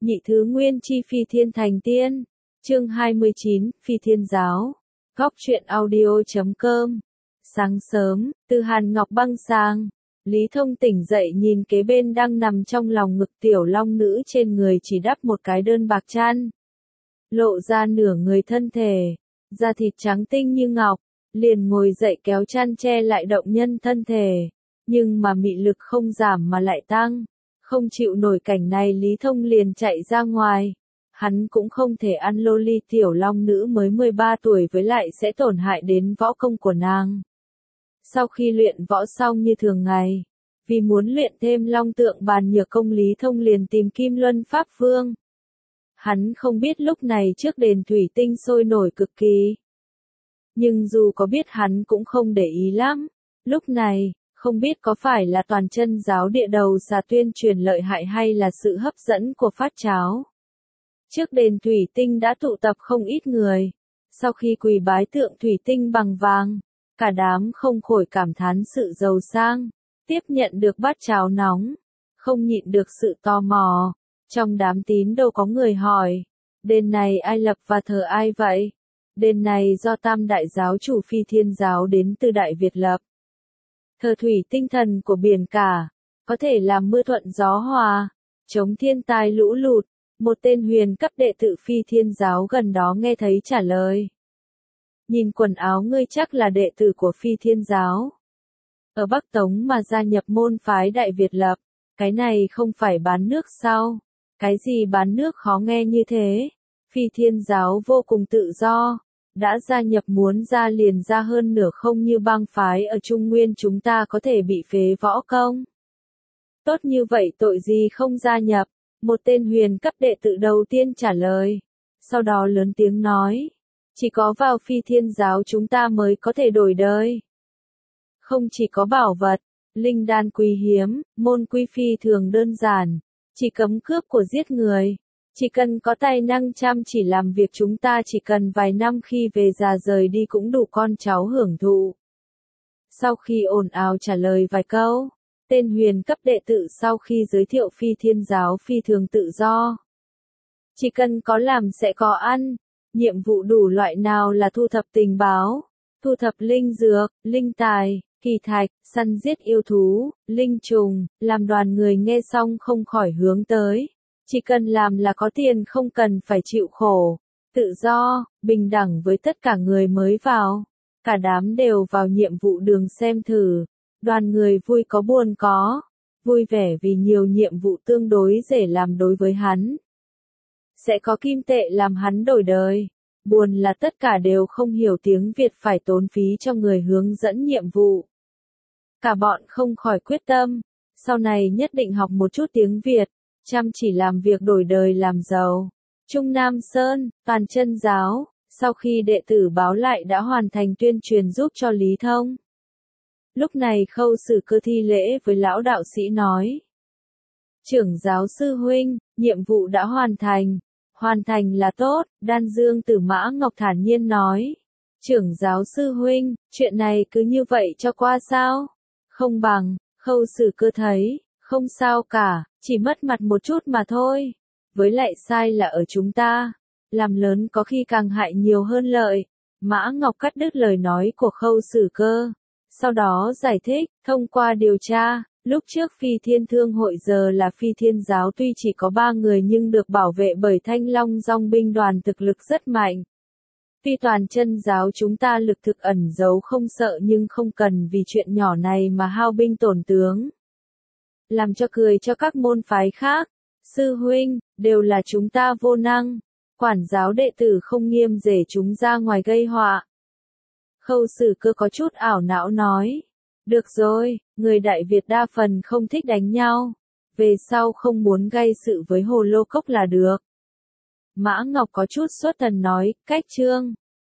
Nhị thứ nguyên chi phi thiên thành tiên. Chương 29, Phi Thiên Giáo. Góc truyện audio.com. Sáng sớm, từ Hàn Ngọc băng sang, Lý Thông tỉnh dậy nhìn kế bên đang nằm trong lòng ngực tiểu long nữ, trên người chỉ đắp một cái đơn bạc chăn, lộ ra nửa người thân thể, da thịt trắng tinh như ngọc, liền ngồi dậy kéo chăn che lại động nhân thân thể, nhưng mà mị lực không giảm mà lại tăng. Không chịu nổi cảnh này, Lý Thông liền chạy ra ngoài. Hắn cũng không thể ăn loli tiểu long nữ mới 13 tuổi, với lại sẽ tổn hại đến võ công của nàng. Sau khi luyện võ xong như thường ngày, vì muốn luyện thêm long tượng bàn nhược công, Lý Thông liền tìm Kim Luân Pháp Vương. Hắn không biết lúc này trước đền thủy tinh sôi nổi cực kỳ. Nhưng dù có biết hắn cũng không để ý lắm. Lúc này, không biết có phải là toàn chân giáo địa đầu xà tuyên truyền lợi hại hay là sự hấp dẫn của phát cháo. Trước đền thủy tinh đã tụ tập không ít người. Sau khi quỳ bái tượng thủy tinh bằng vàng, cả đám không khỏi cảm thán sự giàu sang, tiếp nhận được bát cháo nóng, không nhịn được sự tò mò. Trong đám tín đồ có người hỏi, đền này ai lập và thờ ai vậy? Đền này do Tam Đại Giáo chủ Phi Thiên Giáo đến từ Đại Việt lập. Thờ thủy tinh thần của biển cả, có thể làm mưa thuận gió hòa, chống thiên tai lũ lụt. Một tên huyền cấp đệ tử Phi Thiên Giáo gần đó nghe thấy trả lời. Nhìn quần áo ngươi chắc là đệ tử của Phi Thiên Giáo. Ở Bắc Tống mà gia nhập môn phái Đại Việt lập, cái này không phải bán nước sao? Cái gì bán nước khó nghe như thế? Phi Thiên Giáo vô cùng tự do, đã gia nhập muốn ra liền ra, hơn nửa không như bang phái ở Trung Nguyên chúng ta có thể bị phế võ công. Tốt như vậy tội gì không gia nhập? Một tên huyền cấp đệ tử đầu tiên trả lời, sau đó lớn tiếng nói, chỉ có vào Phi Thiên Giáo chúng ta mới có thể đổi đời. Không chỉ có bảo vật, linh đan quý hiếm, môn quy phi thường đơn giản, chỉ cấm cướp của giết người, chỉ cần có tài năng chăm chỉ làm việc, chúng ta chỉ cần vài năm khi về già rời đi cũng đủ con cháu hưởng thụ. Sau khi ồn ào trả lời vài câu, tên huyền cấp đệ tử sau khi giới thiệu Phi Thiên Giáo phi thường tự do. Chỉ cần có làm sẽ có ăn, nhiệm vụ đủ loại, nào là thu thập tình báo, thu thập linh dược, linh tài, kỳ thạch, săn giết yêu thú, linh trùng, làm đoàn người nghe xong không khỏi hướng tới. Chỉ cần làm là có tiền, không cần phải chịu khổ, tự do, bình đẳng với tất cả người mới vào. Cả đám đều vào nhiệm vụ đường xem thử. Đoàn người vui có buồn có, vui vẻ vì nhiều nhiệm vụ tương đối dễ làm đối với hắn. Sẽ có kim tệ làm hắn đổi đời. Buồn là tất cả đều không hiểu tiếng Việt, phải tốn phí cho người hướng dẫn nhiệm vụ. Cả bọn không khỏi quyết tâm, sau này nhất định học một chút tiếng Việt, chăm chỉ làm việc đổi đời làm giàu. Trung Nam Sơn, Toàn Chân Giáo, sau khi đệ tử báo lại đã hoàn thành tuyên truyền giúp cho Lý Thông. Lúc này Khâu Sử Cơ thi lễ với lão đạo sĩ nói. Trưởng giáo sư huynh, nhiệm vụ đã hoàn thành là tốt. Đan Dương Tử Mã Ngọc thản nhiên nói. Trưởng giáo sư huynh, chuyện này cứ như vậy cho qua sao? Không bằng, Khâu Sử Cơ thấy, không sao cả, chỉ mất mặt một chút mà thôi. Với lại sai là ở chúng ta, làm lớn có khi càng hại nhiều hơn lợi. Mã Ngọc cắt đứt lời nói của Khâu Sử Cơ. Sau đó giải thích, thông qua điều tra, lúc trước Phi Thiên Thương hội giờ là Phi Thiên Giáo tuy chỉ có 3 người nhưng được bảo vệ bởi Thanh Long Dòng binh đoàn thực lực rất mạnh. Tuy Toàn Chân Giáo chúng ta lực thực ẩn giấu không sợ, nhưng không cần vì chuyện nhỏ này mà hao binh tổn tướng. Làm cho cười cho các môn phái khác. Sư huynh, đều là chúng ta vô năng. Quản giáo đệ tử không nghiêm rể chúng ra ngoài gây họa. Khâu Sử Cơ có chút ảo não nói. Được rồi, người Đại Việt đa phần không thích đánh nhau. Về sau không muốn gây sự với Hồ Lô Cốc là được. Mã Ngọc có chút sốt thần nói, cách chương.